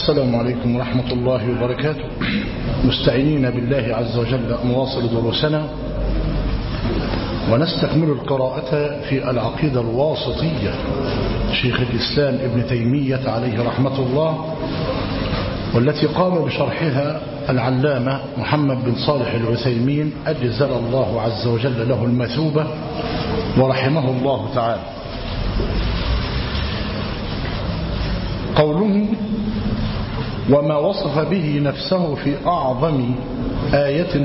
السلام عليكم ورحمة الله وبركاته. مستعينين بالله عز وجل نواصل دروسنا ونستكمل القراءة في العقيدة الواسطية شيخ الإسلام ابن تيمية عليه رحمة الله، والتي قام بشرحها العلامة محمد بن صالح العثيمين أجزل الله عز وجل له المثوبة ورحمه الله تعالى. قوله وما وصف به نفسه في أعظم آية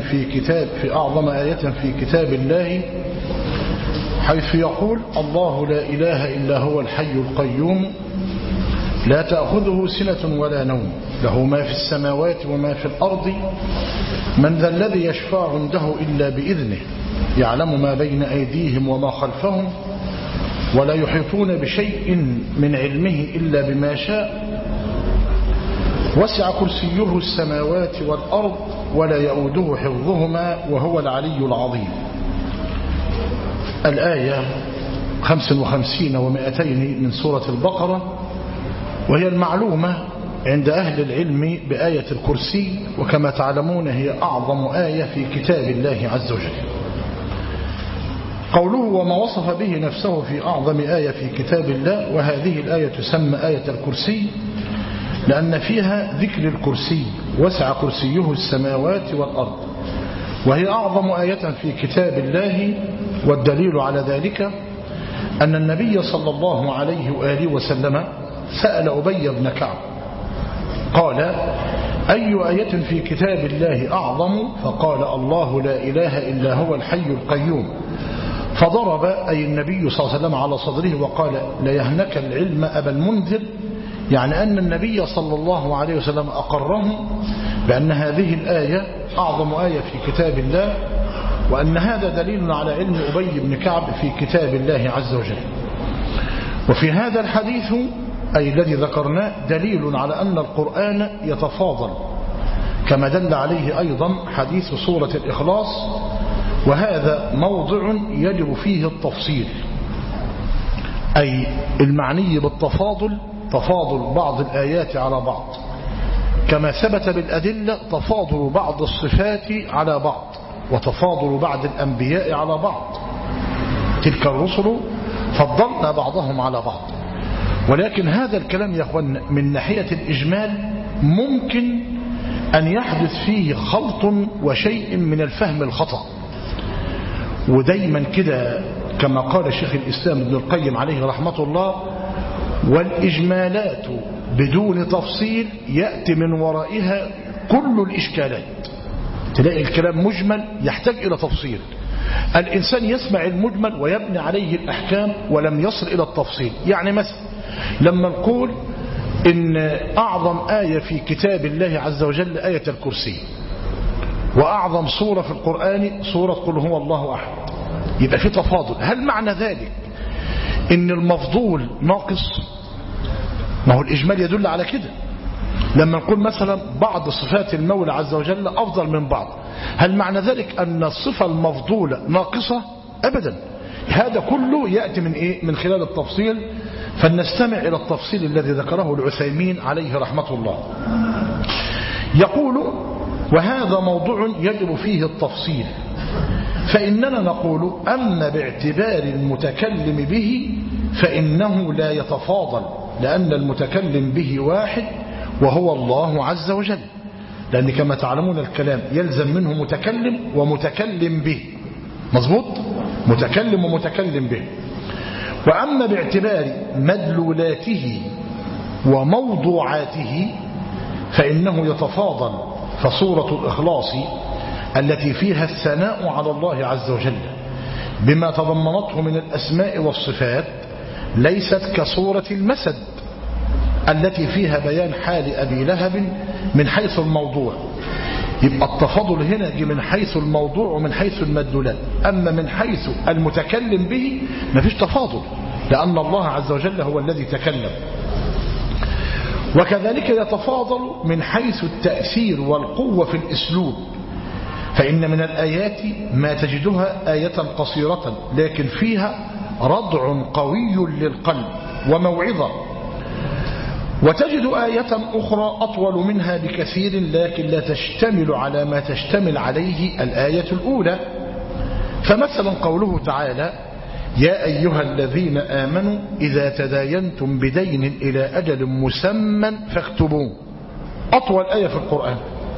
في كتاب الله، حيث يقول الله لا إله إلا هو الحي القيوم لا تأخذه سنة ولا نوم له ما في السماوات وما في الأرض من ذا الذي يشفع عنده إلا بإذنه يعلم ما بين أيديهم وما خلفهم ولا يحيطون بشيء من علمه إلا بما شاء وسع كرسيه السماوات والأرض ولا يؤوده حفظهما وهو العلي العظيم. الآية 55 و200 من سورة البقرة، وهي المعلومة عند أهل العلم بآية الكرسي، وكما تعلمون هي أعظم آية في كتاب الله عز وجل. قوله وما وصف به نفسه في أعظم آية في كتاب الله، وهذه الآية تسمى آية الكرسي لأن فيها ذكر الكرسي وسع كرسيه السماوات والأرض، وهي أعظم آية في كتاب الله. والدليل على ذلك أن النبي صلى الله عليه وآله وسلم سأل أبي بن كعب قال أي آية في كتاب الله أعظم؟ فقال الله لا إله إلا هو الحي القيوم، فضرب أي النبي صلى الله عليه وسلم على صدره وقال ليهنك العلم أبا المنذر، يعني أن النبي صلى الله عليه وسلم أقره بأن هذه الآية أعظم آية في كتاب الله، وأن هذا دليل على علم أبي بن كعب في كتاب الله عز وجل. وفي هذا الحديث أي الذي ذكرناه دليل على أن القرآن يتفاضل، كما دل عليه أيضا حديث سورة الإخلاص، وهذا موضع يجب فيه التفصيل، أي المعني بالتفاضل تفاضل بعض الآيات على بعض، كما ثبت بالأدلة تفاضل بعض الصفات على بعض وتفاضل بعض الأنبياء على بعض. تلك الرسل فضلنا بعضهم على بعض، ولكن هذا الكلام يا أخوان من ناحية الإجمال ممكن أن يحدث فيه خلط وشيء من الفهم الخطأ، ودايما كده كما قال شيخ الإسلام ابن القيم عليه رحمة الله والإجمالات بدون تفصيل يأتي من ورائها كل الإشكالات. تلاقي الكلام مجمل يحتاج إلى تفصيل، الإنسان يسمع المجمل ويبني عليه الأحكام ولم يصل إلى التفصيل. يعني مثلا لما نقول إن أعظم آية في كتاب الله عز وجل آية الكرسي، وأعظم سورة في القرآن سورة قل هو الله أحد، يبقى في تفاضل. هل معنى ذلك إن المفضول ناقص؟ ما هو الإجمال يدل على كده. لما نقول مثلا بعض صفات المولى عز وجل أفضل من بعض، هل معنى ذلك أن الصفة المفضولة ناقصة؟ أبدا، هذا كله يأتي من إيه؟ من خلال التفصيل. فلنستمع إلى التفصيل الذي ذكره العثيمين عليه رحمة الله. يقول وهذا موضوع يجب فيه التفصيل، فإننا نقول أما باعتبار المتكلم به فإنه لا يتفاضل، لأن المتكلم به واحد وهو الله عز وجل، لأن كما تعلمون الكلام يلزم منه متكلم ومتكلم به، مظبوط، متكلم ومتكلم به. وأما باعتبار مدلولاته وموضوعاته فإنه يتفاضل، فسورة الإخلاص التي فيها الثناء على الله عز وجل بما تضمنته من الأسماء والصفات ليست كسورة المسد التي فيها بيان حال أبي لهب من حيث الموضوع. يبقى التفاضل هنا يجي من حيث الموضوع ومن حيث المدلولات، أما من حيث المتكلم به ما فيش تفاضل، لأن الله عز وجل هو الذي تكلم. وكذلك يتفاضل من حيث التأثير والقوة في الأسلوب، فإن من الآيات ما تجدها آية قصيرة لكن فيها ردع قوي للقلب وموعظة، وتجد آية أخرى أطول منها بكثير لكن لا تشتمل على ما تشتمل عليه الآية الأولى. فمثلا قوله تعالى: يا أيها الذين آمنوا إذا تداينتم بدين إلى أجل مسمى فاكتبوه، أطول آية في القرآن.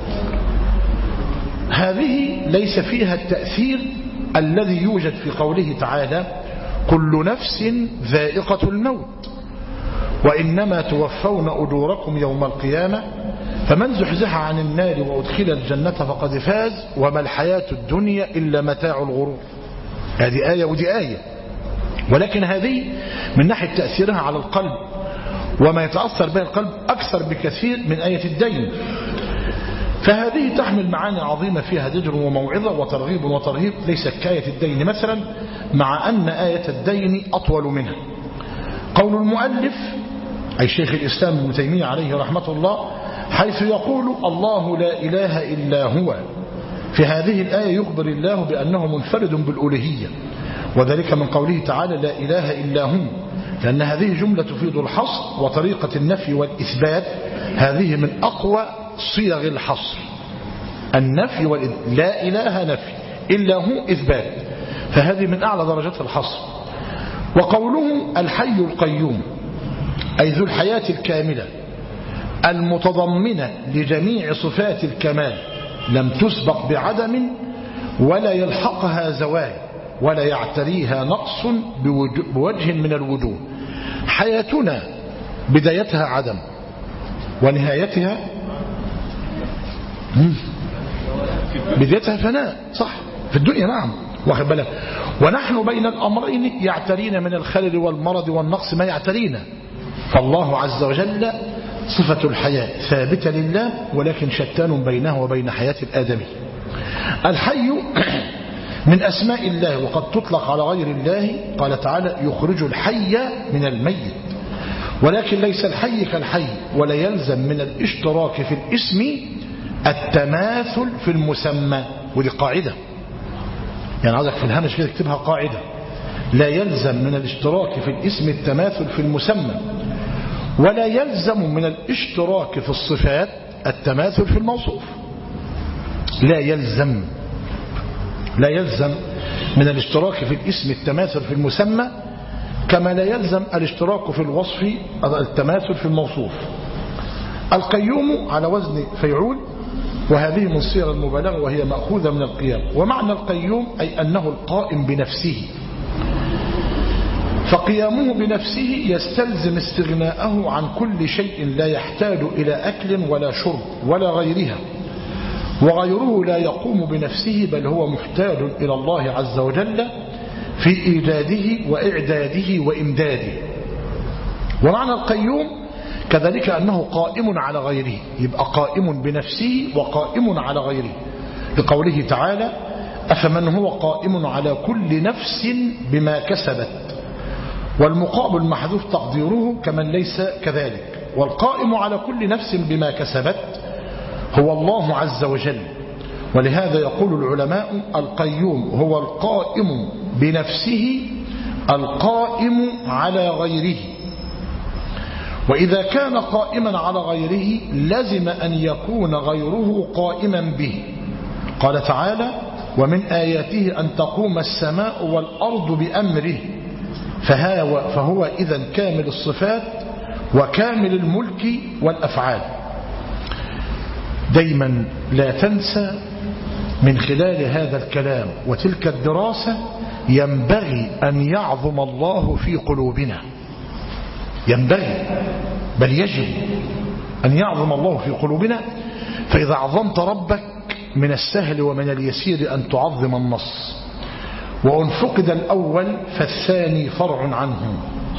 هذه ليس فيها التأثير الذي يوجد في قوله تعالى: كل نفس ذائقة الموت وإنما توفون أجوركم يوم القيامة فمن زحزح عن النار وأدخل الجنة فقد فاز وما الحياة الدنيا إلا متاع الغرور. هذه آية ودي آية، ولكن هذه من ناحية تأثيرها على القلب وما يتأثر به القلب أكثر بكثير من آية الدين. فهذه تحمل معاني عظيمة فيها زجر وموعظة وترغيب وترهيب ليس كآية الدين مثلا، مع أن آية الدين أطول منها. قول المؤلف أي شيخ الإسلام ابن تيمية عليه رحمة الله حيث يقول: الله لا إله إلا هو، في هذه الآية يخبر الله بأنه منفرد بالألوهية، وذلك من قوله تعالى: لا إله إلا هو، لأن هذه جملة تفيد الحصر، وطريقة النفي والإثبات هذه من أقوى صيغ الحصر. النفي لا إله نفي، إلا هو إثبات، فهذه من أعلى درجات الحصر. وقوله الحي القيوم أي ذو الحياة الكاملة المتضمنة لجميع صفات الكمال لم تسبق بعدم ولا يلحقها زوال ولا يعتريها نقص بوجه من الوجوه. حياتنا بدايتها عدم ونهايتها بدايتها فناء، صح، في الدنيا، نعم، واخد بالك. ونحن بين الأمرين يعترينا من الخلل والمرض والنقص ما يعترينا. فالله عز وجل صفة الحياة ثابتة لله، ولكن شتان بينه وبين حياة الآدمي. الحي من أسماء الله وقد تطلق على غير الله، قال تعالى: يخرج الحي من الميت، ولكن ليس الحي كالحي، ولا يلزم من الاشتراك في الاسم التماثل في المسمى. ودي قاعدة، يعني عايزك في الهامش كده اكتبها قاعدة: لا يلزم من الاشتراك في الاسم التماثل في المسمى، ولا يلزم من الاشتراك في الصفات التماثل في الموصوف. لا يلزم من الاشتراك في الاسم التماثل في المسمى، كما لا يلزم الاشتراك في الوصف التماثل في الموصوف. القيوم على وزن فيعول، وهذه من صيغ المبالغة وهي مأخوذة من القيام. ومعنى القيوم أي أنه القائم بنفسه، فقيامه بنفسه يستلزم استغناءه عن كل شيء لا يحتاج إلى أكل ولا شرب ولا غيرها، وغيره لا يقوم بنفسه بل هو محتاج إلى الله عز وجل في إيجاده وإعداده وإمداده. ومعنى القيوم كذلك أنه قائم على غيره، يبقى قائم بنفسه وقائم على غيره، لقوله تعالى: أفمن هو قائم على كل نفس بما كسبت، والمقابل محذوف تقديره كمن ليس كذلك. والقائم على كل نفس بما كسبت هو الله عز وجل، ولهذا يقول العلماء: القيوم هو القائم بنفسه القائم على غيره. وإذا كان قائما على غيره لزم أن يكون غيره قائما به. قال تعالى: ومن آياته أن تقوم السماء والأرض بأمره، فهو إذن كامل الصفات وكامل الملك والأفعال. دايما لا تنسى من خلال هذا الكلام وتلك الدراسة ينبغي أن يعظم الله في قلوبنا، ينبغي بل يجب أن يعظم الله في قلوبنا. فإذا عظمت ربك من السهل ومن اليسير أن تعظم النص، وإن فقد الأول فالثاني فرع عنه.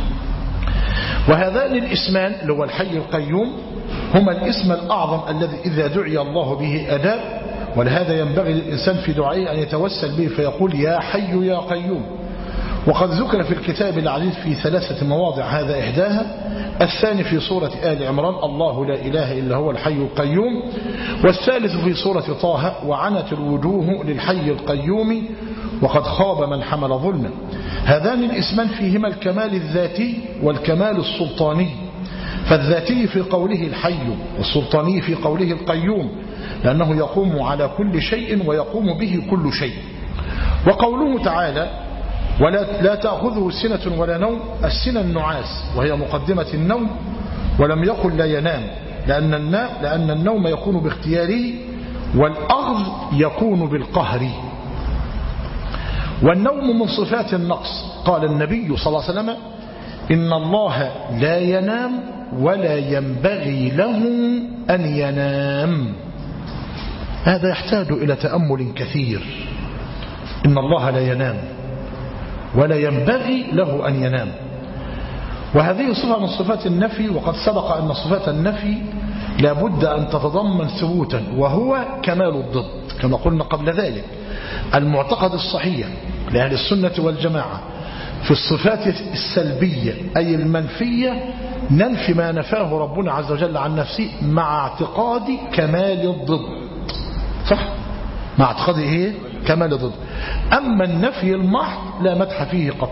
وهذان الاسمان اللي هو الحي القيوم هما الاسم الأعظم الذي إذا دعي الله به أجاب، ولهذا ينبغي للإنسان في دعائه أن يتوسل به فيقول: يا حي يا قيوم. وقد ذكر في الكتاب العزيز في 3 مواضع، هذا إحداها، الثاني في سورة آل عمران: الله لا إله إلا هو الحي القيوم، والثالث في سورة طه: وعنت الوجوه للحي القيوم وقد خاب من حمل ظلما. هذان الاسمان فيهما الكمال الذاتي والكمال السلطاني، فالذاتي في قوله الحي، والسلطاني في قوله القيوم، لأنه يقوم على كل شيء ويقوم به كل شيء. وقوله تعالى ولا تأخذه سنة ولا نوم، السنة النعاس وهي مقدمة النوم، ولم يقل لا ينام، لأن النوم يكون باختياره والأخذ يكون بالقهر. والنوم من صفات النقص، قال النبي صلى الله عليه وسلم إن الله لا ينام ولا ينبغي له أن ينام. هذا يحتاج إلى تأمل كثير. إن الله لا ينام ولا ينبغي له أن ينام، وهذه صفة من صفات النفي، وقد سبق أن صفات النفي لابد أن تتضمن ثبوتا، وهو كمال الضد كما قلنا قبل ذلك. المعتقد الصحيح لأهل السنة والجماعة في الصفات السلبية أي المنفية ننفي ما نفاه ربنا عز وجل عن نفسه مع اعتقاد كمال الضد، صح؟ مع اعتقاد إيه؟ كمال الضد. أما النفي المحض لا مدح فيه قط.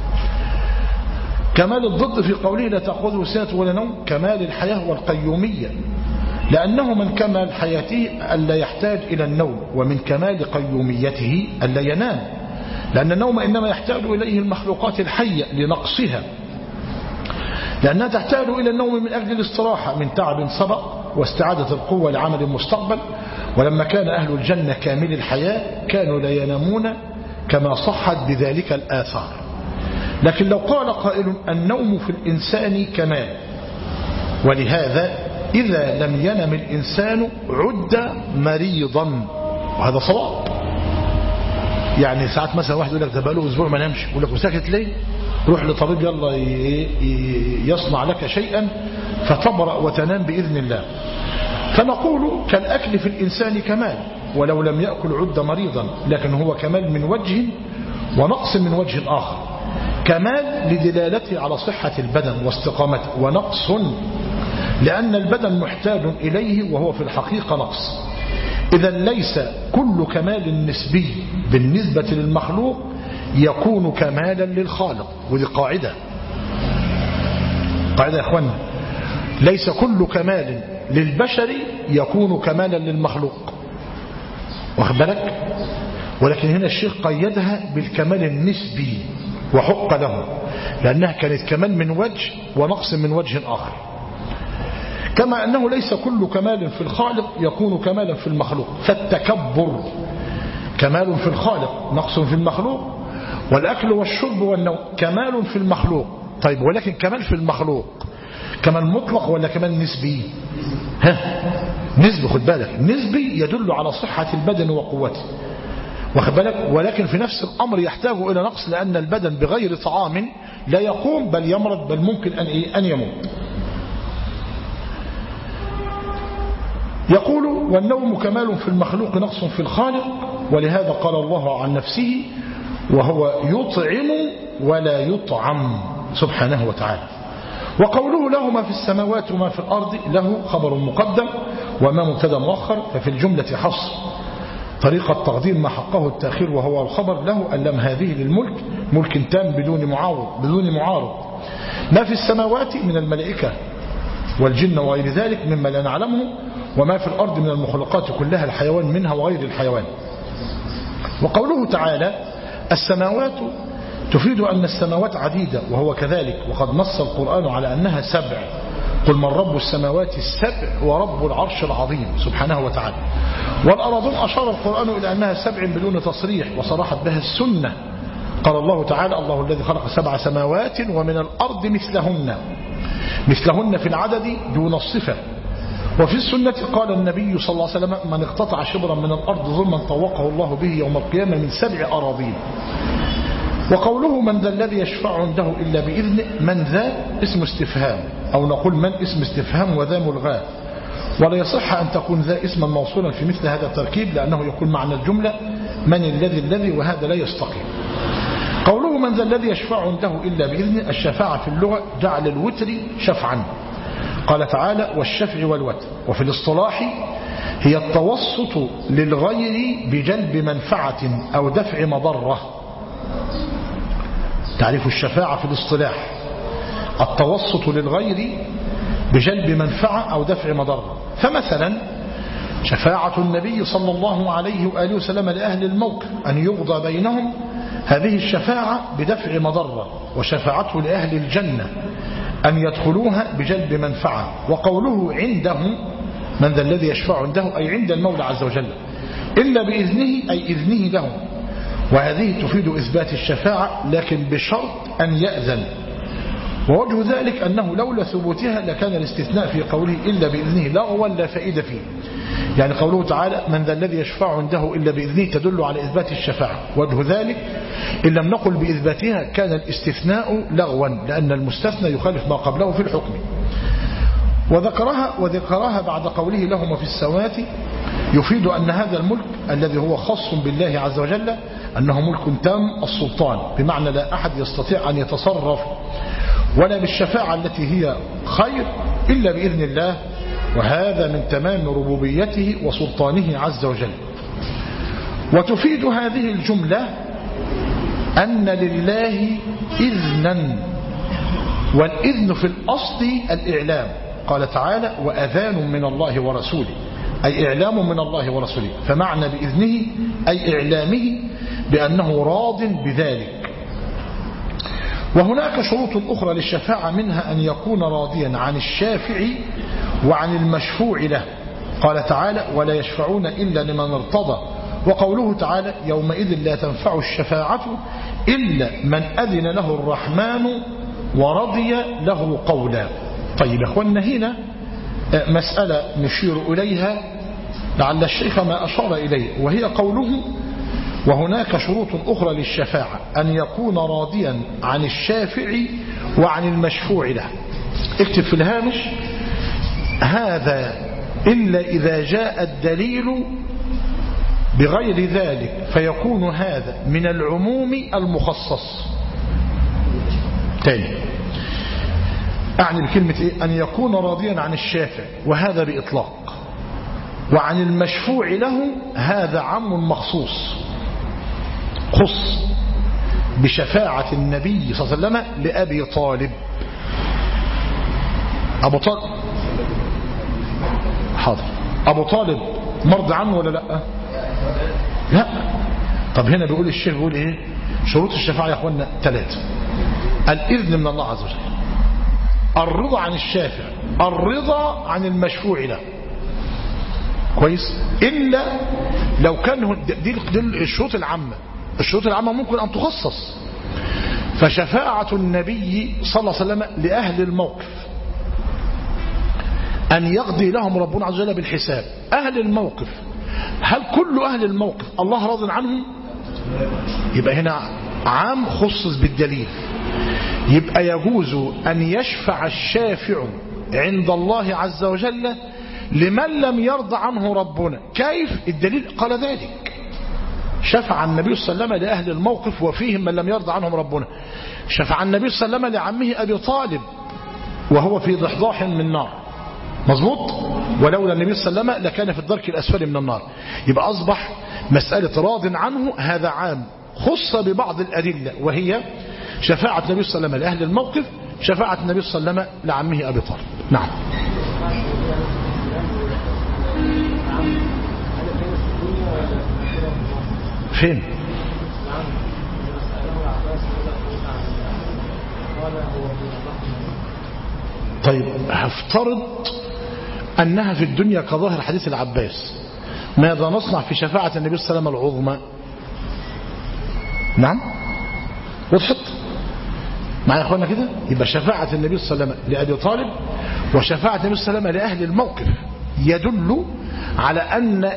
كمال الضد في قوله لا تأخذه سنة ولا نوم كمال الحياة والقيومية، لأنه من كمال حياته ألا يحتاج إلى النوم، ومن كمال قيوميته ألا ينام، لأن النوم إنما يحتاج إليه المخلوقات الحية لنقصها، لأنها تحتاج إلى النوم من أجل الاستراحة من تعب سبق واستعادة القوة لعمل مستقبل. ولما كان أهل الجنة كامل الحياة كانوا لا ينامون كما صحت بذلك الآثار. لكن لو قال قائل النوم في الإنسان كمال، ولهذا إذا لم ينم الإنسان عد مريضا، وهذا صواب. يعني ساعات مثلا واحد يقول لك ده بقاله أسبوع ما نامش، يقول لك وساكت ليه؟ روح لطبيب يلا يصنع لك شيئا فتبرأ وتنام بإذن الله. فنقول كالأكل في الإنسان كمال، ولو لم يأكل عد مريضا، لكن هو كمال من وجه ونقص من وجه آخر. كمال لدلالته على صحة البدن واستقامته، ونقص لأن البدن محتاج إليه وهو في الحقيقة نقص. إذا ليس كل كمال نسبي بالنسبة للمخلوق يكون كمالا للخالق، ودي قاعدة يا أخوانا، ليس كل كمال للبشر يكون كمالا للمخلوق، واخد بالك؟ ولكن هنا الشيخ قيدها بالكمال النسبي وحق له، لأنها كانت كمال من وجه ونقص من وجه آخر. كما أنه ليس كل كمال في الخالق يكون كمالا في المخلوق، فالتكبر كمال في الخالق نقص في المخلوق، والأكل والشرب والنوم كمال في المخلوق. طيب ولكن كمال في المخلوق كمال مطلق ولا كمال نسبي؟ نسبي، خد بالك، نسبي يدل على صحة البدن وقوته، واخد بالك؟ ولكن في نفس الأمر يحتاج إلى نقص، لأن البدن بغير طعام لا يقوم بل يمرض، بل ممكن أن يموت. يقول والنوم كمال في المخلوق نقص في الخالق، ولهذا قال الله عن نفسه وهو يطعم ولا يطعم سبحانه وتعالى. وقوله له ما في السماوات وما في الأرض له خبر مقدم وما مبتدا مؤخر، ففي الجملة حصر طريقة تقديم ما حقه التأخير وهو الخبر له. اللام هذه للملك، ملك تام بدون معارض. ما في السماوات من الملائكة والجن وغير ذلك مما لا نعلمه، وما في الأرض من المخلوقات كلها الحيوان منها وغير الحيوان. وقوله تعالى السماوات تفيد أن السماوات عديدة، وهو كذلك، وقد نص القرآن على أنها 7. قل من رب السماوات ال7 ورب العرش العظيم سبحانه وتعالى. والأرضون أشار القرآن إلى أنها 7 بدون تصريح، وصرحت بها السنة. قال الله تعالى الله الذي خلق 7 سماوات ومن الأرض مثلهن في العدد دون الصفة. وفي السنة قال النبي صلى الله عليه وسلم من اقتطع شبرا من الأرض ظلما طوقه الله به يوم القيامة من 7 أراضين. وقوله من ذا الذي يشفع عنده إلا بإذنه، من ذا اسم استفهام، أو نقول من اسم استفهام وذا ملغاه، ولا يصح أن تكون ذا اسما موصولا في مثل هذا التركيب، لأنه يكون معنى الجملة من الذي وهذا لا يستقيم. قوله من ذا الذي يشفع عنده إلا بإذنه، الشفاعة في اللغة جعل الوتر شفعا، قال تعالى والشفع والوتر. وفي الاصطلاح هي التوسط للغير بجلب منفعة أو دفع مضرة. تعريف الشفاعة في الاصطلاح التوسط للغير بجلب منفعة أو دفع مضرة. فمثلا شفاعة النبي صلى الله عليه وآله وسلم لأهل الموقف أن يقضى بينهم، هذه الشفاعة بدفع مضرة. وشفاعته لأهل الجنة أن يدخلوها بجلب منفعة. وقوله عنده، من ذا الذي يشفع عنده أي عند المولى عز وجل، إلا بإذنه أي إذنه له. وهذه تفيد إثبات الشفاعة لكن بشرط أن يأذن. ووجه ذلك أنه لولا ثبوتها لكان الاستثناء في قوله إلا بإذنه لغوا لا فائدة فيه. يعني قوله تعالى من ذا الذي يشفع عنده إلا بإذنه تدل على إثبات الشفاعة. وجه ذلك إن لم نقل بإثباتها كان الاستثناء لغوا، لأن المستثنى يخالف ما قبله في الحكم. وذكرها بعد قوله لهم في السماوات يفيد أن هذا الملك الذي هو خاص بالله عز وجل أنه ملك تام السلطان، بمعنى لا أحد يستطيع أن يتصرف ولا بالشفاعة التي هي خير إلا بإذن الله. وهذا من تمام ربوبيته وسلطانه عز وجل. وتفيد هذه الجملة أن لله إذنا، والإذن في الأصل الإعلام. قال تعالى وأذان من الله ورسوله، أي إعلام من الله ورسوله. فمعنى بإذنه أي إعلامه بأنه راض بذلك. وهناك شروط أخرى للشفاعة، منها أن يكون راضيا عن الشافع وعن المشفوع له. قال تعالى ولا يشفعون إلا لمن ارتضى. وقوله تعالى يومئذ لا تنفع الشفاعة إلا من أذن له الرحمن ورضي له قولا. طيب يا أخوانا، هنا مسألة نشير إليها لعل الشيخ ما أشار إليه، وهي قوله وهناك شروط أخرى للشفاعة أن يكون راضيا عن الشافع وعن المشفوع له. اكتب في الهامش هذا إلا إذا جاء الدليل بغير ذلك فيكون هذا من العموم المخصص. تاني أعني بكلمة إيه؟ أن يكون راضيا عن الشافع وهذا بإطلاق، وعن المشفوع له هذا عام مخصوص خص بشفاعة النبي صلى الله عليه وسلم لأبي طالب. أبو طالب حاضر، أبو طالب مرضى عنه ولا لا؟ لا. طب هنا بيقول الشيخ بيقول إيه؟ شروط الشفاعة يا أخوانا 3: الإذن من الله عز وجل، الرضا عن الشافع، الرضا عن المشفوع له. كويس؟ إلا لو كان دي الشروط العامة. الشروط العامة ممكن أن تخصص. فشفاعة النبي صلى الله عليه وسلم لأهل الموقف أن يقضي لهم ربنا عز وجل بالحساب. أهل الموقف، هل كل أهل الموقف الله راض عنهم؟ يبقى هنا عام خصص بالدليل. يبقى يجوز أن يشفع الشافع عند الله عز وجل لمن لم يرضى عنه ربنا. كيف؟ الدليل قال ذلك. شفع النبي صلى الله عليه وسلم لأهل الموقف وفيهم من لم يرضى عنهم ربنا. شفع النبي صلى الله عليه وسلم لعمه أبي طالب وهو في ضحضاح من نار، مظبوط؟ ولولا النبي صلى الله عليه وسلم لكان في الدرك الأسفل من النار. يبقى أصبح مسألة راض عنه هذا عام خص ببعض الأدلة، وهي شفاعة النبي صلى الله عليه وسلم لأهل الموقف، شفاعة النبي صلى الله عليه وسلم لعمه أبي طالب. نعم. فين؟ طيب هفترض أنها في الدنيا كظاهر حديث العباس، ماذا نصنع في شفاعة النبي صلى الله عليه وسلم العظمى؟ نعم وضحت معايا يا اخوانا كده؟ يبقى شفاعة النبي صلى الله عليه وسلم لأبي طالب وشفاعة النبي صلى الله عليه وسلم لأهل الموقف يدل على أن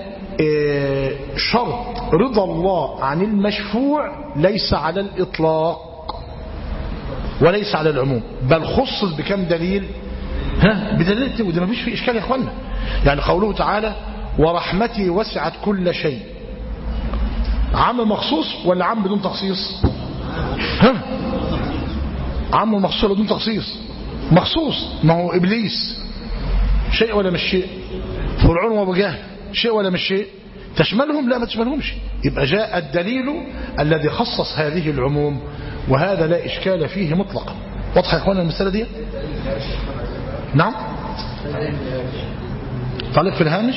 شرط رضا الله عن المشفوع ليس على الإطلاق وليس على العموم، بل خصص بكم دليل؟ بدليل، وده ما فيش فيه إشكال يا اخوانا. يعني قوله تعالى ورحمتي وسعت كل شيء، عام مخصوص ولا عام بدون تخصيص؟ عام مخصوص ولا بدون تخصيص؟ مخصوص. ما هو إبليس شيء ولا مش شيء؟ فرعون وابو جهل شيء ولا مش شيء؟ تشملهم؟ لا ما تشملهمش. يبقى جاء الدليل الذي خصص هذه العموم، وهذا لا إشكال فيه مطلقا. واضح يا اخوانا المسألة دي؟ نعم. تعليق في الهامش.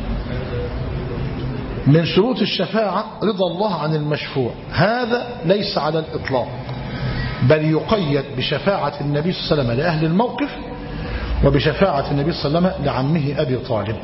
من شروط الشفاعة رضا الله عن المشفوع، هذا ليس على الإطلاق، بل يقيد بشفاعة النبي صلى الله عليه وسلم لأهل الموقف، وبشفاعة النبي صلى الله عليه وسلم لعمه أبي طالب.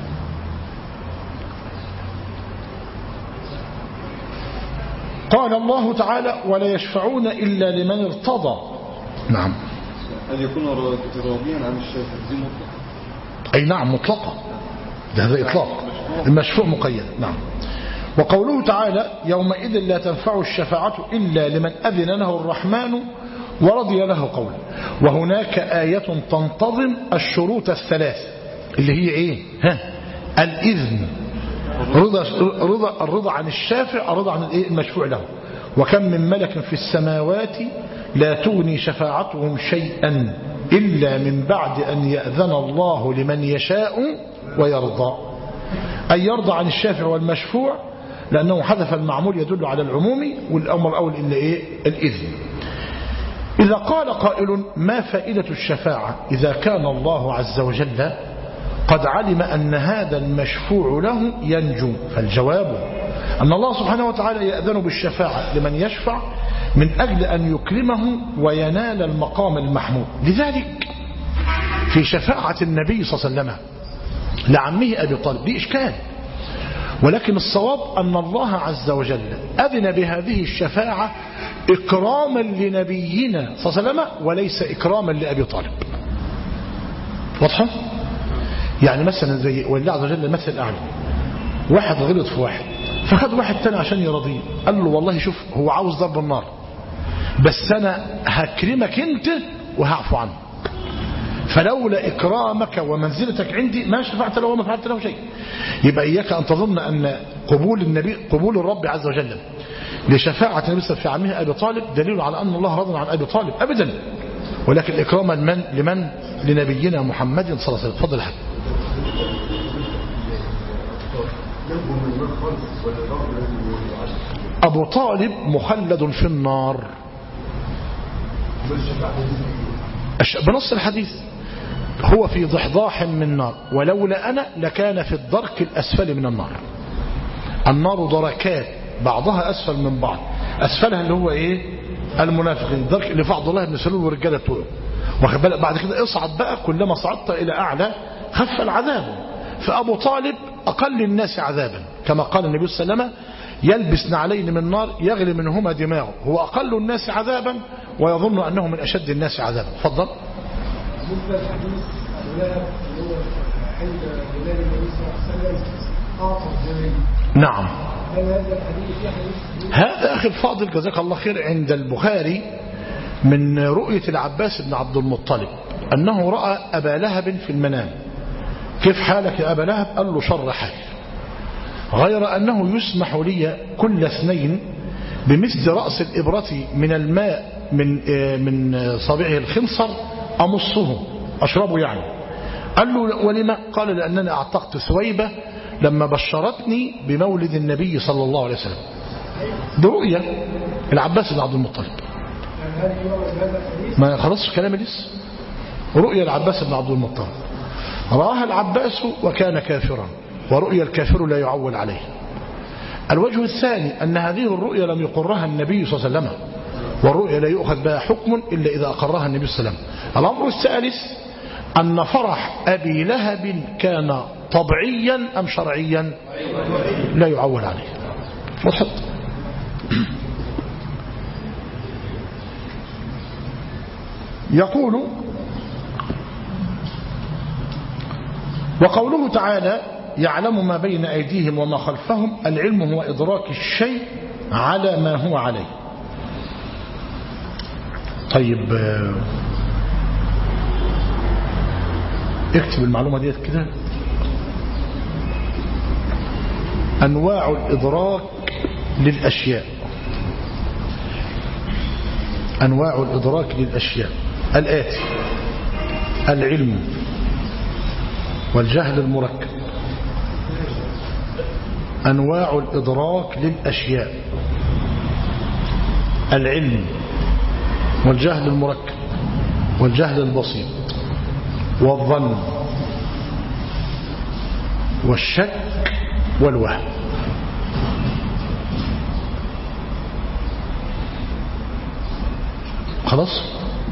قال الله تعالى: ولا يشفعون إلا لمن ارتضى. نعم. هل يكون راضيا عن الشافع دي مطلقة؟ أي نعم مطلقة، هذا إطلاق. المشفوع مقيد. نعم. وقوله تعالى: يومئذ لا تنفع الشفاعة إلا لمن أذن له الرحمن ورضي له قولا. وهناك آية تنتظم الشروط الثلاث اللي هي إيه؟ الإذن، الرضا عن الشافع، الرضا عن المشفوع له. وكم من ملك في السماوات لا تغني شفاعتهم شيئا إلا من بعد أن يأذن الله لمن يشاء ويرضى. أن يرضى عن الشافع والمشفوع، لأنه حذف المعمول يدل على العموم، والأمر الأول إلا إيه؟ الإذن. إذا قال قائل: ما فائدة الشفاعة إذا كان الله عز وجل قد علم أن هذا المشفوع له ينجو؟ فالجواب أن الله سبحانه وتعالى يأذن بالشفاعة لمن يشفع من أجل أن يكرمه وينال المقام المحمود. لذلك في شفاعة النبي صلى الله عليه وسلم لعمه أبي طالب دي إشكال، ولكن الصواب أن الله عز وجل أذن بهذه الشفاعة إكراما لنبينا صلى الله عليه وسلم وليس إكراما لأبي طالب. واضحة؟ يعني مثلا زي والله عز وجل مثل أعلى، واحد غلط في واحد فخد واحد تاني عشان يرضيه، قال له والله شوف هو عاوز ضرب النار بس أنا هكرمك أنت وهعفو عنه، فلولا إكرامك ومنزلتك عندي ما شفعت له وما فعلت له شيء. يبقى إياك أن تظن أن قبول الرب عز وجل لشفاعة النبي صلى الله عليه وسلم في عمه أبي طالب دليل على أن الله رضى عن أبي طالب أبدا، ولكن إكراما لمن؟ لنبينا محمد صلى الله عليه وسلم. تفضل حد. أبو طالب مخلد في النار بنص الحديث، هو في ضحضاح من نار، ولولا أنا لكان في الدرك الأسفل من النار. النار دركات بعضها أسفل من بعض، أسفلها اللي هو إيه؟ المنافقين، الدرك اللي في عبد الله بن سلول والرجالة بتوعه. واخد بالك؟ بعد كده اصعد بقى، كلما صعدت إلى أعلى خف العذاب. فأبو طالب أقل الناس عذابا، كما قال النبي صلى الله عليه وسلم: يلبس نعلين من نار يغلي منهما دماغه. هو أقل الناس عذابا ويظن أنه من أشد الناس عذابا. تفضل. بالنسبة للحديث الولاد اللي هو عند بلاد النبي صلى الله عليه وسلم أعطى الزمان. نعم. هل هذا الحديث يحدث؟ هذا أخي الفاضل جزاك الله خير عند البخاري من رؤية العباس بن عبد المطلب أنه رأى أبا لهب في المنام. كيف حالك يا أبا لهب؟ قال له شر حال، غير أنه يسمح لي كل اثنين بمثل رأس الإبرة من الماء من صابعه الخنصر أمصه أشربه يعني. قال له ولما؟ قال لأنني أعتقت ثويبة لما بشرتني بمولد النبي صلى الله عليه وسلم. دي رؤية العباس بن عبد المطلب، ما خلصش كلام لسه. رؤية العباس بن عبد المطلب رآها العباس وكان كافرا، ورؤيا الكافر لا يعول عليه. الوجه الثاني أن هذه الرؤيا لم يقرها النبي صلى الله عليه وسلم، والرؤيا لا يؤخذ بها حكم إلا إذا أقرها النبي صلى الله عليه وسلم. الأمر الثالث أن فرح أبي لهب كان طبيعيا أم شرعيا؟ لا يعول عليه. وضحت؟ يقول: وقوله تعالى: يعلم ما بين أيديهم وما خلفهم، العلم هو إدراك الشيء على ما هو عليه. طيب اكتب المعلومة ديت كده: أنواع الإدراك للأشياء. أنواع الإدراك للأشياء الآتي: العلم والجهل المركب. أنواع الإدراك للأشياء: العلم والجهل المركب والجهل البسيط والظن والشك والوهم. خلاص.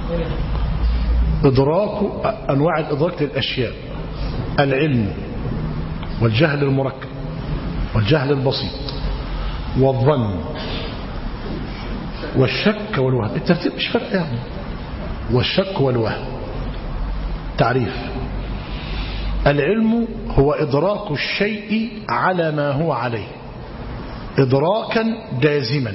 إدراك أنواع الإدراك للأشياء: العلم والجهل المركب والجهل البسيط والظن والشك والوهم. الترتيب مش فرق يعني. والشك والوهم. تعريف: العلم هو إدراك الشيء على ما هو عليه إدراكا جازما.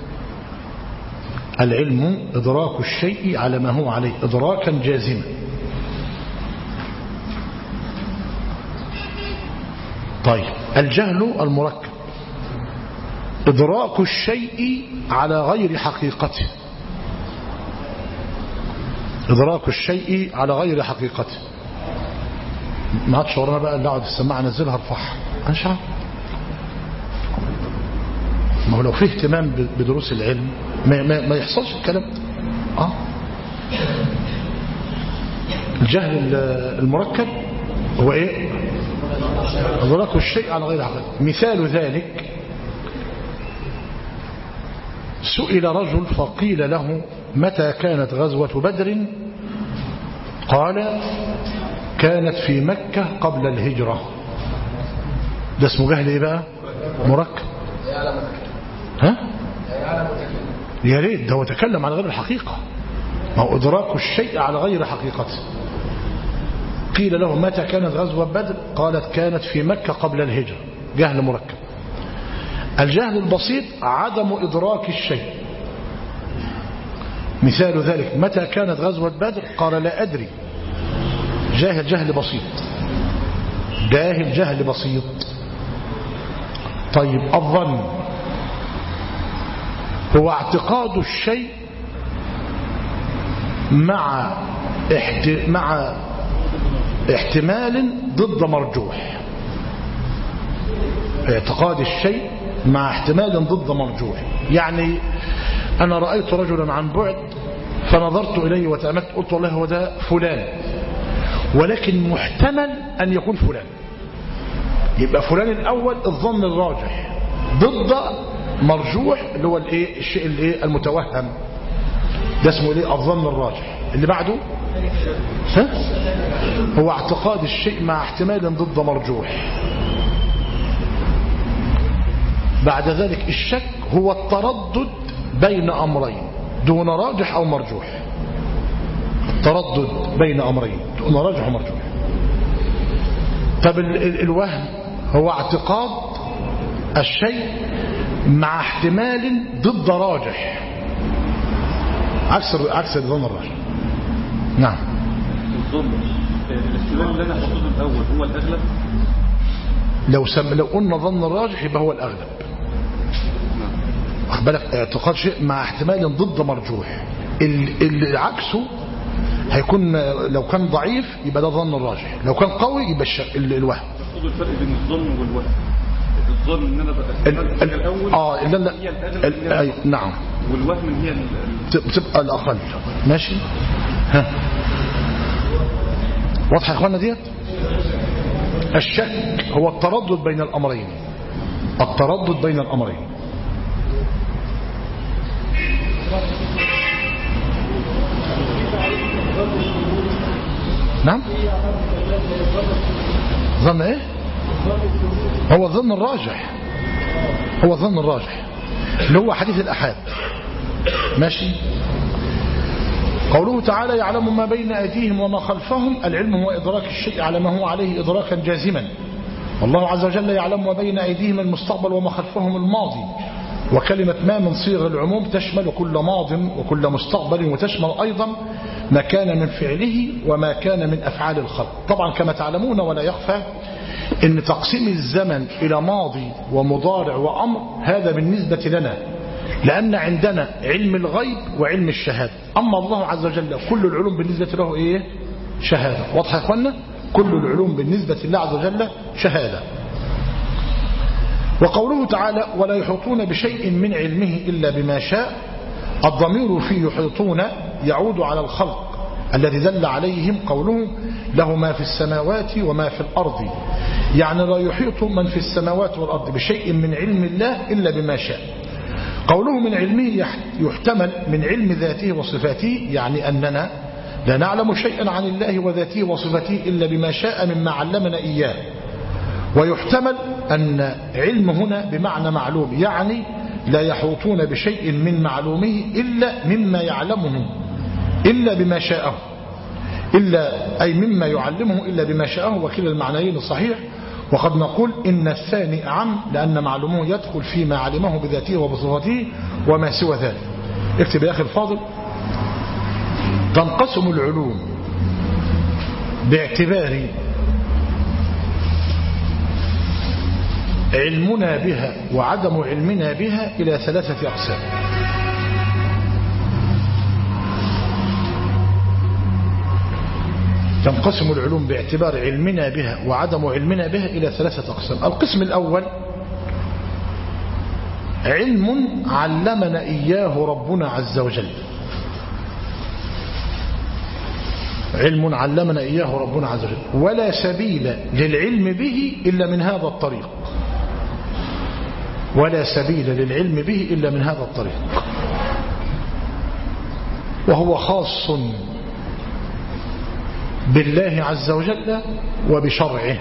العلم إدراك الشيء على ما هو عليه إدراكا جازما. طيب، الجهل المركب: إدراك الشيء على غير حقيقته إدراك الشيء على غير حقيقته. ما عادش ورانا بقى اللي اقعد السماعه انزلها ارفعها، انا مش عارف. ما هو لو في اهتمام بدروس العلم ما يحصلش الكلام ده. الجهل المركب هو ايه؟ إدراك الشيء على غير حقيقته. مثال ذلك: سئل رجل فقيل له: متى كانت غزوة بدر؟ قال: كانت في مكة قبل الهجرة. ده اسمه جهل ايه بقى؟ مركب. ها؟ يا ريت ده هو تكلم على غير الحقيقة. ما هو إدراك الشيء على غير حقيقته. قيل له: متى كانت غزوة بدر؟ قالت: كانت في مكة قبل الهجرة. جهل مركب. الجهل البسيط: عدم إدراك الشيء. مثال ذلك: متى كانت غزوة بدر؟ قال: لا أدري. جاهل جهل بسيط. جاهل جهل بسيط. طيب، الظن هو اعتقاد الشيء مع احتمال ضد مرجوح. اعتقاد الشيء مع احتمال ضد مرجوح. يعني أنا رأيت رجلا عن بعد فنظرت إليه وتأملت قلت والله هو ده فلان، ولكن محتمل أن يكون فلان. يبقى فلان الأول الظن الراجح ضد مرجوح اللي هو الشيء المتوهم. ده اسمه الظن الراجح. اللي بعده هو اعتقاد الشيء مع احتمال ضد مرجوح. بعد ذلك الشك هو التردد بين أمرين دون راجح أو مرجوح. التردد بين أمرين دون راجح ومرجوح. طب الوهم هو اعتقاد الشيء مع احتمال ضد راجح، عكس الظن الراجح. نعم. الظن الاحتمال اللي انا حطيته الاول هو الاغلب. لو قلنا ظن الراجح يبقى هو الاغلب. واخد بالك؟ اعتقاد شيء مع احتمال ضد مرجوح. اللي عكسه هيكون لو كان ضعيف يبقى ده ظن الراجح، لو كان قوي يبقى الوهم. تقصد الفرق بين الظن والوهم؟ الظن ان انا بقى الاول لا هي الاغلب. نعم. والوهم هي بتبقى الاقل. ماشي. ها، واضحه يا اخوانا ديت؟ الشك هو التردد بين الامرين. التردد بين الامرين. نعم. ظن ايه؟ هو الظن الراجح. هو الظن الراجح اللي هو حديث الأحاد. ماشي. قوله تعالى: يعلم ما بين أيديهم وما خلفهم. العلم هو إدراك الشيء على ما هو عليه إدراكا جازما. والله عز وجل يعلم ما بين أيديهم المستقبل وما خلفهم الماضي. وكلمة ما من صيغ العموم تشمل كل ماض وكل مستقبل، وتشمل أيضا ما كان من فعله وما كان من أفعال الخلق. طبعا كما تعلمون ولا يخفى ان تقسيم الزمن إلى ماضي ومضارع وأمر هذا بالنسبة لنا، لأن عندنا علم الغيب وعلم الشهادة. أما الله عز وجل كل العلوم بالنسبة له إيه؟ شهادة. واضح يا أخوانا؟ كل العلوم بالنسبة لله عز وجل شهادة. وقوله تعالى: ولا يحيطون بشيء من علمه إلا بما شاء. الضمير في يحيطون يعود على الخلق الذي دل عليهم قوله: له ما في السماوات وما في الأرض، يعني لا يحيط من في السماوات والأرض بشيء من علم الله إلا بما شاء. قوله من علمه يحتمل من علم ذاته وصفاته، يعني أننا لا نعلم شيئا عن الله وذاته وصفاته إلا بما شاء مما علمنا إياه. ويحتمل أن علم هنا بمعنى معلوم، يعني لا يحوطون بشيء من معلومه إلا مما يعلمه إلا بما شاءه، أي مما يعلمه إلا بما شاءه، وكلا المعنيين صحيح. وقد نقول إن الثاني أعم، لأن معلومه يدخل فيما علمه بذاته وبصفاته وما سوى ذلك. اكتب يا أخي الفاضل: تنقسم العلوم باعتبار علمنا بها وعدم علمنا بها إلى 3 أقسام. تنقسم العلوم باعتبار علمنا بها وعدم علمنا بها إلى 3 أقسام. القسم الأول علم علمنا إياه ربنا عز وجل، علم علمنا إياه ربنا عز وجل، ولا سبيل للعلم به إلا من هذا الطريق، ولا سبيل للعلم به إلا من هذا الطريق، وهو خاص بالله عز وجل وبشرعه.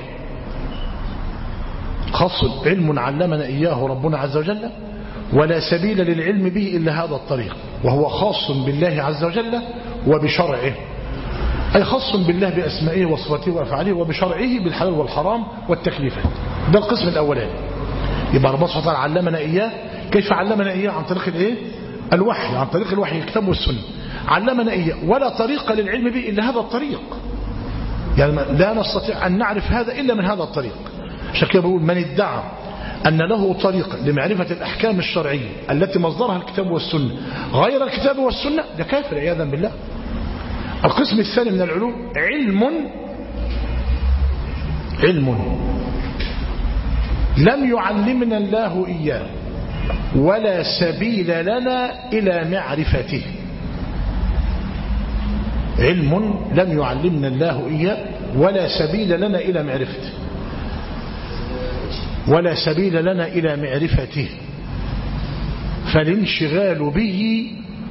خاص علم علمنا إياه ربنا عز وجل ولا سبيل للعلم به إلا هذا الطريق، وهو خاص بالله عز وجل وبشرعه، أي خاص بالله بأسمائه وصفاته وأفعاله، وبشرعه بالحلال والحرام والتكليفات. ده القسم الأولاني. يبقى ربنا سبحانه وتعالى علمنا إياه. كيف علمنا إياه؟ عن طريق الإيه؟ الوحي، عن طريق الوحي الكتاب والسنة. علمنا إياه ولا طريق للعلم به إلا هذا الطريق، يعني لا نستطيع أن نعرف هذا إلا من هذا الطريق. عشان كده بقول: من ادعى أن له طريقة لمعرفة الأحكام الشرعية التي مصدرها الكتاب والسنة غير الكتاب والسنة، ده كافر عياذا بالله. القسم الثاني من العلوم علم لم يعلمنا الله إياه ولا سبيل لنا إلى معرفته. علم لم يعلمنا الله إياه ولا سبيل لنا إلى معرفته، ولا سبيل لنا إلى معرفته، فالانشغال به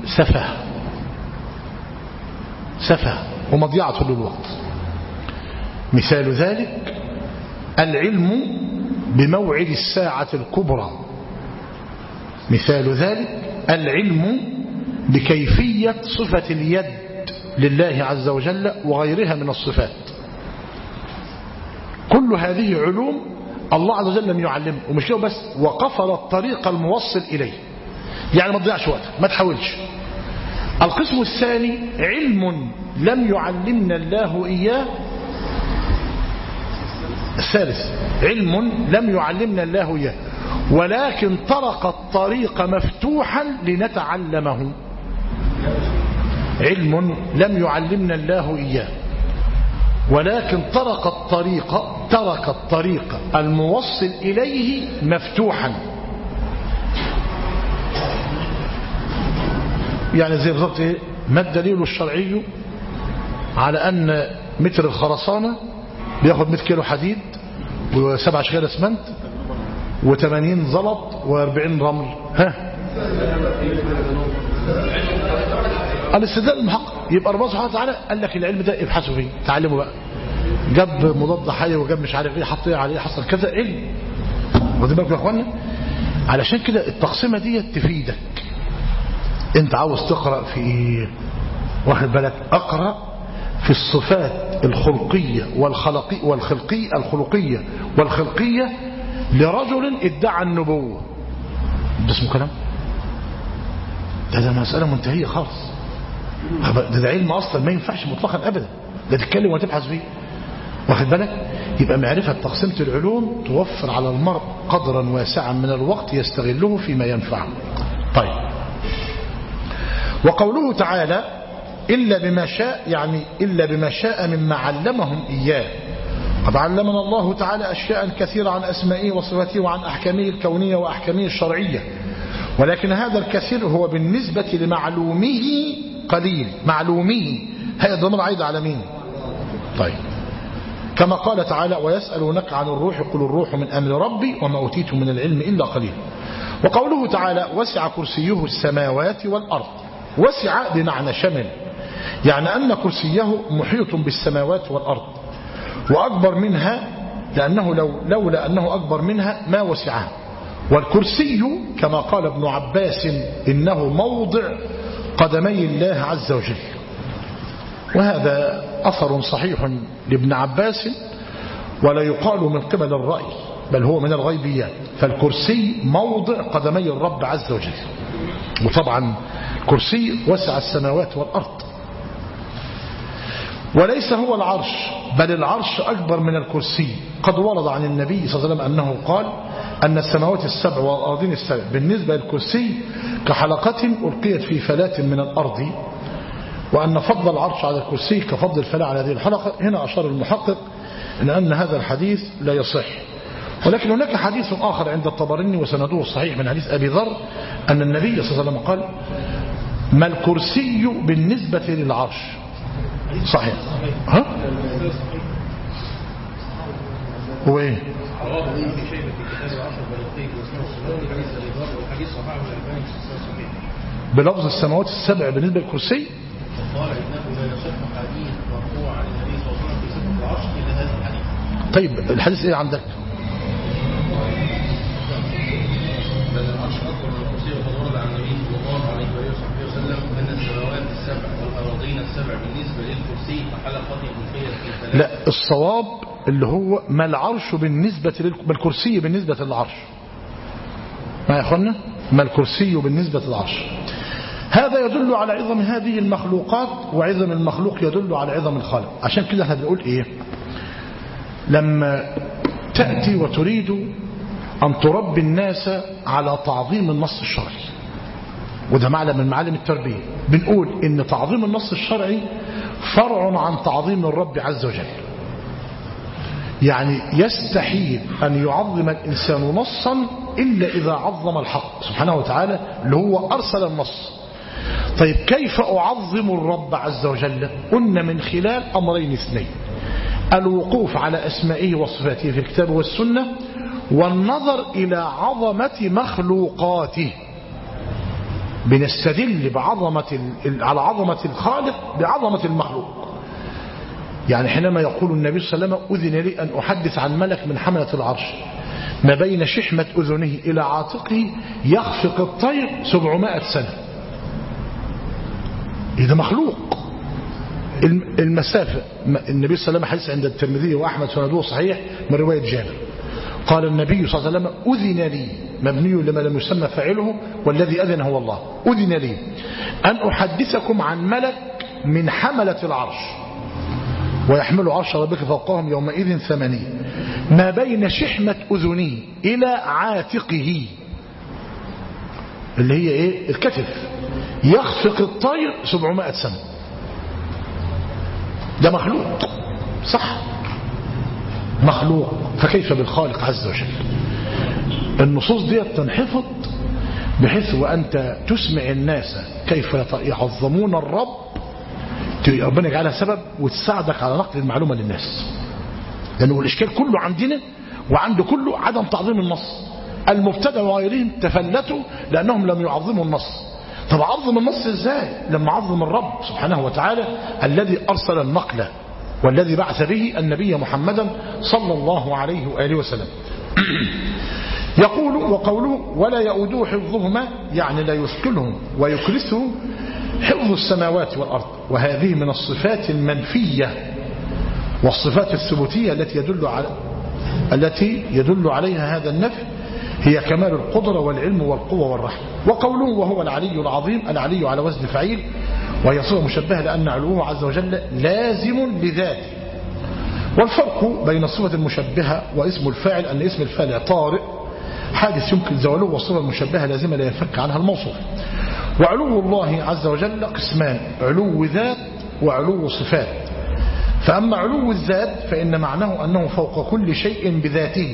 سفه ومضيعة للوقت. مثال ذلك العلم بموعد الساعة الكبرى، مثال ذلك العلم بكيفية صفة اليد لله عز وجل وغيرها من الصفات. كل هذه علوم الله عز وجل لم يعلمه، ومش كده بس، وقفل الطريق الموصل إليه، يعني ما تضيعش وقتك، ما تحاولش. القسم الثاني علم لم يعلمنا الله إياه. الثالث علم لم يعلمنا الله إياه ولكن طرق الطريق مفتوحا لنتعلمه. علم لم يعلمنا الله إياه ولكن ترك الطريق الموصل إليه مفتوحا. يعني زي بالضبط ايه؟ ما الدليل الشرعي على أن متر الخرسانة بياخد 100 كيلو حديد و7 شغال اسمنت و80 زلط و40 رمل؟ ها، الاستدلال المحقق. يبقى ربنا سبحانه وتعالى قال لك العلم ده ابحثوا فيه، تعلموا بقى. جاب مضاد حيوي وجاب مش عارف ايه، حط ايه عليه، حصل كذا، علم. واخدين بالكم يا اخوانا؟ علشان كده التقسيمه دي تفيدك. انت عاوز تقرا في ايه؟ واخد بالك؟ اقرا في الصفات الخلقيه والخلقيه لرجل ادعى النبوه. ده اسمه كلام؟ ده مساله منتهيه خالص. ده علم اصلا ما ينفعش مطلقا ابدا، ده تتكلم وتبحث فيه. واخد بالك؟ يبقى معرفه تقسيمه العلوم توفر على المرء قدرا واسعا من الوقت يستغله فيما ينفعه. طيب، وقوله تعالى إلا بما شاء، يعني إلا بما شاء مما علمهم إياه. قد علمنا الله تعالى أشياء كثيرة عن أسمائه وصفاته وعن أحكامه الكونية وأحكامه الشرعية، ولكن هذا الكثير هو بالنسبة لمعلومه قليل. معلومه هي ضمير عايد على مين؟ طيب، كما قال تعالى ويسألونك عن الروح قل الروح من أمر ربي وما أوتيتم من العلم إلا قليلا. وقوله تعالى وسع كرسيه السماوات والأرض، وسع بمعنى شمل، يعني أن كرسيه محيط بالسماوات والأرض وأكبر منها، لأنه لولا أنه أكبر منها ما وسعها. والكرسي كما قال ابن عباس إنه موضع قدمي الله عز وجل، وهذا أثر صحيح لابن عباس ولا يقال من قبل الرأي بل هو من الغيبيات. فالكرسي موضع قدمي الرب عز وجل، وطبعا الكرسي وسع السماوات والأرض. وليس هو العرش بل العرش أكبر من الكرسي. قد ورد عن النبي صلى الله عليه وسلم أنه قال أن السماوات السبع والأرضين السبع بالنسبة للكرسي كحلقة ألقيت في فلاة من الأرض، وأن فضل العرش على الكرسي كفضل الفلاة على هذه الحلقة. هنا أشار المحقق إلى أن هذا الحديث لا يصح، ولكن هناك حديث آخر عند الطبراني وسنده الصحيح من حديث أبي ذر أن النبي صلى الله عليه وسلم قال ما الكرسي بالنسبة للعرش. صحيح. ها؟ هو ايه؟ بلفظ السماوات السبع بالنسبة للكرسي. قال إنه لا يصح حديث مرفوع عن النبي صلى الله عليه وسلم في صفة العرش إلا هذا الحديث. طيب الحديث ايه عندك؟ العرش أكبر من الكرسي، وقد ورد عن النبي صلى الله عليه وسلم أن السماوات السبع والأراضين السبع بالنسبة للكرسي كحلقة ألقيت في فلاة. لا، الصواب اللي هو ما العرش بالنسبة بالكرسي بالنسبة للعرش. ما يا اخوانا؟ ما الكرسي بالنسبة للعرش. هذا يدل على عظم هذه المخلوقات، وعظم المخلوق يدل على عظم الخالق. عشان كده احنا بنقول ايه لما تأتي وتريد أن تربي الناس على تعظيم النص الشرعي، وده معلم من معالم التربية، بنقول إن تعظيم النص الشرعي فرع عن تعظيم الرب عز وجل. يعني يستحيل أن يعظم الإنسان نصا إلا إذا عظم الحق سبحانه وتعالى اللي هو أرسل النص. طيب كيف أعظم الرب عز وجل؟ قلنا من خلال أمرين اثنين: الوقوف على أسمائه وصفاته في الكتاب والسنة، والنظر إلى عظمة مخلوقاته. بنستدل على عظمة الخالق بعظمة المخلوق. يعني حينما يقول النبي صلى الله عليه وسلم أذن لي أن أحدث عن ملك من حملة العرش ما بين شحمة أذنه إلى عاتقه يخفق الطير 700 سنة. إذا مخلوق المسافة. النبي صلى الله عليه وسلم حديث عند الترمذي وأحمد سنده صحيح من رواية جابر قال النبي صلى الله عليه وسلم أذن لي، مبني لما لم يسمى فاعله والذي أذن هو الله، أذن لي أن أحدثكم عن ملك من حملة العرش ويحمل عرش ربك فوقهم يومئذ 8 ما بين شحمة أذنه إلى عاتقه اللي هي إيه؟ الكتف، يخفق الطير 700 سنة. ده مخلوق صح؟ مخلوق، فكيف بالخالق عز وجل؟ النصوص دي تنحفظ بحيث وأنت تسمع الناس كيف يعظمون الرب، ربنا يجعلها سبب وتساعدك على نقل المعلومة للناس. لأنه الإشكال كله عندنا وعنده كله عدم تعظيم النص. المبتدع وغيرهم تفلتوا لأنهم لم يعظموا النص. طب عظم النص ازاي؟ لما عظم الرب سبحانه وتعالى الذي أرسل النقل والذي بعث به النبي محمدا صلى الله عليه وآله وسلم. يقول وقوله ولا يؤوده حفظهما، يعني لا يثقلهم ويكرسه حفظ السماوات والأرض. وهذه من الصفات المنفية والصفات الثبوتية التي يدل عليها هذا النفي هي كمال القدرة والعلم والقوة والرحمة. وقوله وهو العلي العظيم، العلي على وزن فعيل وهي صفة مشبهة لأن علوه عز وجل لازم لذاته. والفرق بين الصفة المشبهة واسم الفاعل أن اسم الفاعل طارئ حادث يمكن زواله، والصفة المشبهة لازمة لا ينفك عنها الموصوف. وعلو الله عز وجل قسمان: علو ذات وعلو صفات. فأما علو الذات فإن معناه أنه فوق كل شيء بذاته،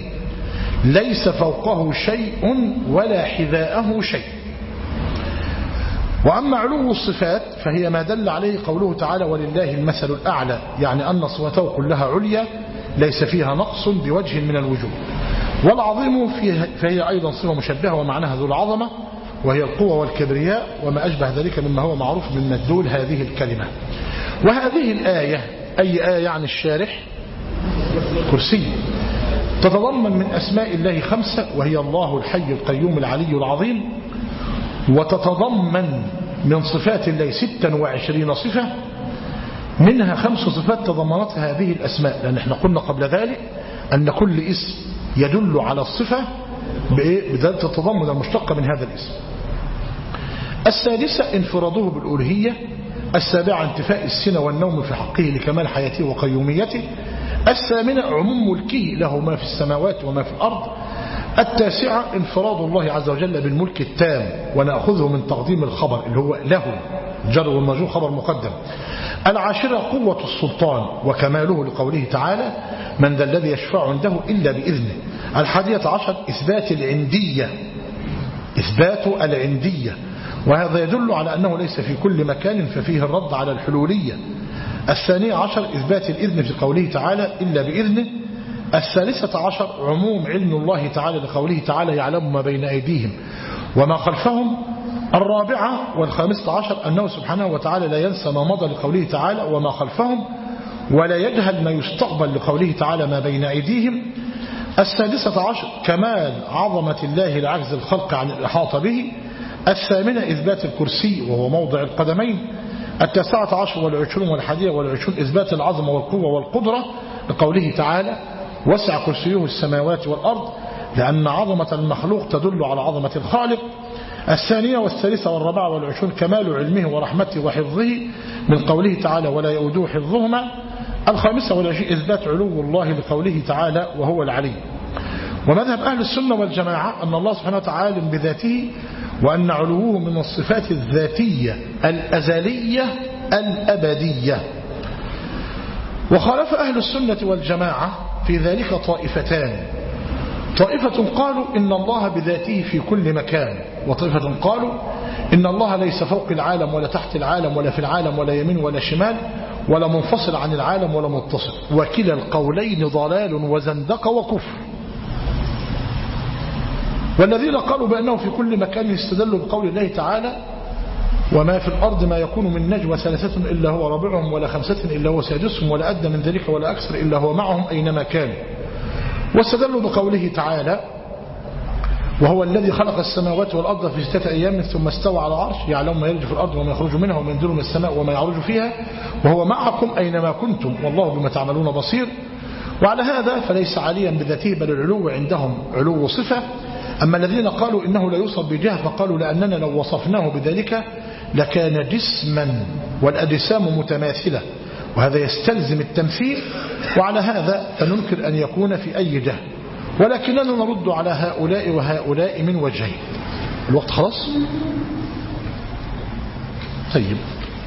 ليس فوقه شيء ولا حذاءه شيء. وأما علو الصفات فهي ما دل عليه قوله تعالى ولله المثل الأعلى، يعني أن صفاته كلها عليا ليس فيها نقص بوجه من الوجوه. والعظيم فهي أيضا صفة مشبهة ومعناها ذو العظمة، وهي القوة والكبرياء وما أشبه ذلك مما هو معروف من مدلول هذه الكلمة. وهذه الآية، أي آية يعني الشارح؟ كرسي، تتضمن من أسماء الله 5، وهي الله الحي القيوم العلي العظيم، وتتضمن من صفات الله 26 صفة، منها 5 صفات تضمنتها هذه الأسماء، لأن احنا قلنا قبل ذلك أن كل اسم يدل على الصفة بذلك التضمن المشتقة من هذا الاسم. السادسة انفراده بالألوهية. السابعة انتفاء السنة والنوم في حقه لكمال حياته وقيوميته. الثامنة عموم ملكه له ما في السماوات وما في الأرض. التاسعة انفراد الله عز وجل بالملك التام، ونأخذه من تقديم الخبر اللي هو له، جر والمجرور خبر مقدم. العاشرة قوة السلطان وكماله لقوله تعالى من ذا الذي يشفع عنده إلا بإذنه. 11 إثبات العندية، إثبات العندية، وهذا يدل على أنه ليس في كل مكان ففيه الرد على الحلولية. 12 إثبات الإذن في قوله تعالى إلا بإذنه. 13 عموم علم الله تعالى لقوله تعالى يعلم ما بين أيديهم وما خلفهم. 15 أنه سبحانه وتعالى لا ينسى ما مضى لقوله تعالى وما خلفهم، ولا يجهل ما يستقبل لقوله تعالى ما بين أيديهم. 16 كمال عظمة الله لعجز الخلق عن الإحاطة به. 18 إثبات الكرسي وهو موضع القدمين. 19 والعشرون والحادية والعشرون إثبات العظمة والقوة والقدرة لقوله تعالى وسع كرسيه السماوات والأرض، لأن عظمة المخلوق تدل على عظمة الخالق. 2 والثالثة والرابعة والعشرون كمال علمه ورحمته وحفظه من قوله تعالى ولا يؤوده حفظهما. 5 والعشرين إثبات علو الله لقوله تعالى وهو العلي. ومذهب أهل السنة والجماعة أن الله سبحانه وتعالى بذاته، وأن علوه من الصفات الذاتية الأزلية الأبدية. وخالف أهل السنة والجماعة في ذلك طائفتان، طائفة قالوا إن الله بذاته في كل مكان، وطائفة قالوا إن الله ليس فوق العالم ولا تحت العالم ولا في العالم ولا يمين ولا شمال ولا منفصل عن العالم ولا متصل، وكلا القولين ضلال وزندقة وكفر. والذين قالوا بأنه في كل مكان استدلوا بقول الله تعالى وما في الأرض ما يكون من نجوى 3 إلا هو رابعهم ولا 5 إلا هو سادسهم ولا أدنى من ذلك ولا أكثر إلا هو معهم أينما كانوا. واستدلوا بقوله تعالى وهو الذي خلق السماوات والأرض في 6 أيام ثم استوى على العرش يعلم ما يلج في الأرض وما يخرج منها وما ينزل من السماء وما يعرج فيها وهو معكم أينما كنتم والله بما تعملون بصير. وعلى هذا فليس عاليا بذاته بل العلو عندهم علو صفة. أما الذين قالوا إنه لا يوصف بجهة فقالوا لأننا لو وصفناه بذلك لكان جسما والأجسام متماثلة، وهذا يستلزم التمثيل، وعلى هذا فننكر أن يكون في أي جهة، ولكننا نرد على هؤلاء وهؤلاء من وجهين. الوقت خلاص؟ طيب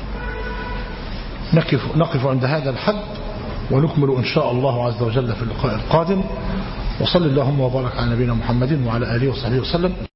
نقف عند هذا الحد ونكمل إن شاء الله عز وجل في اللقاء القادم. وصل اللهم وبارك على نبينا محمد وعلى آله وصحبه وسلم.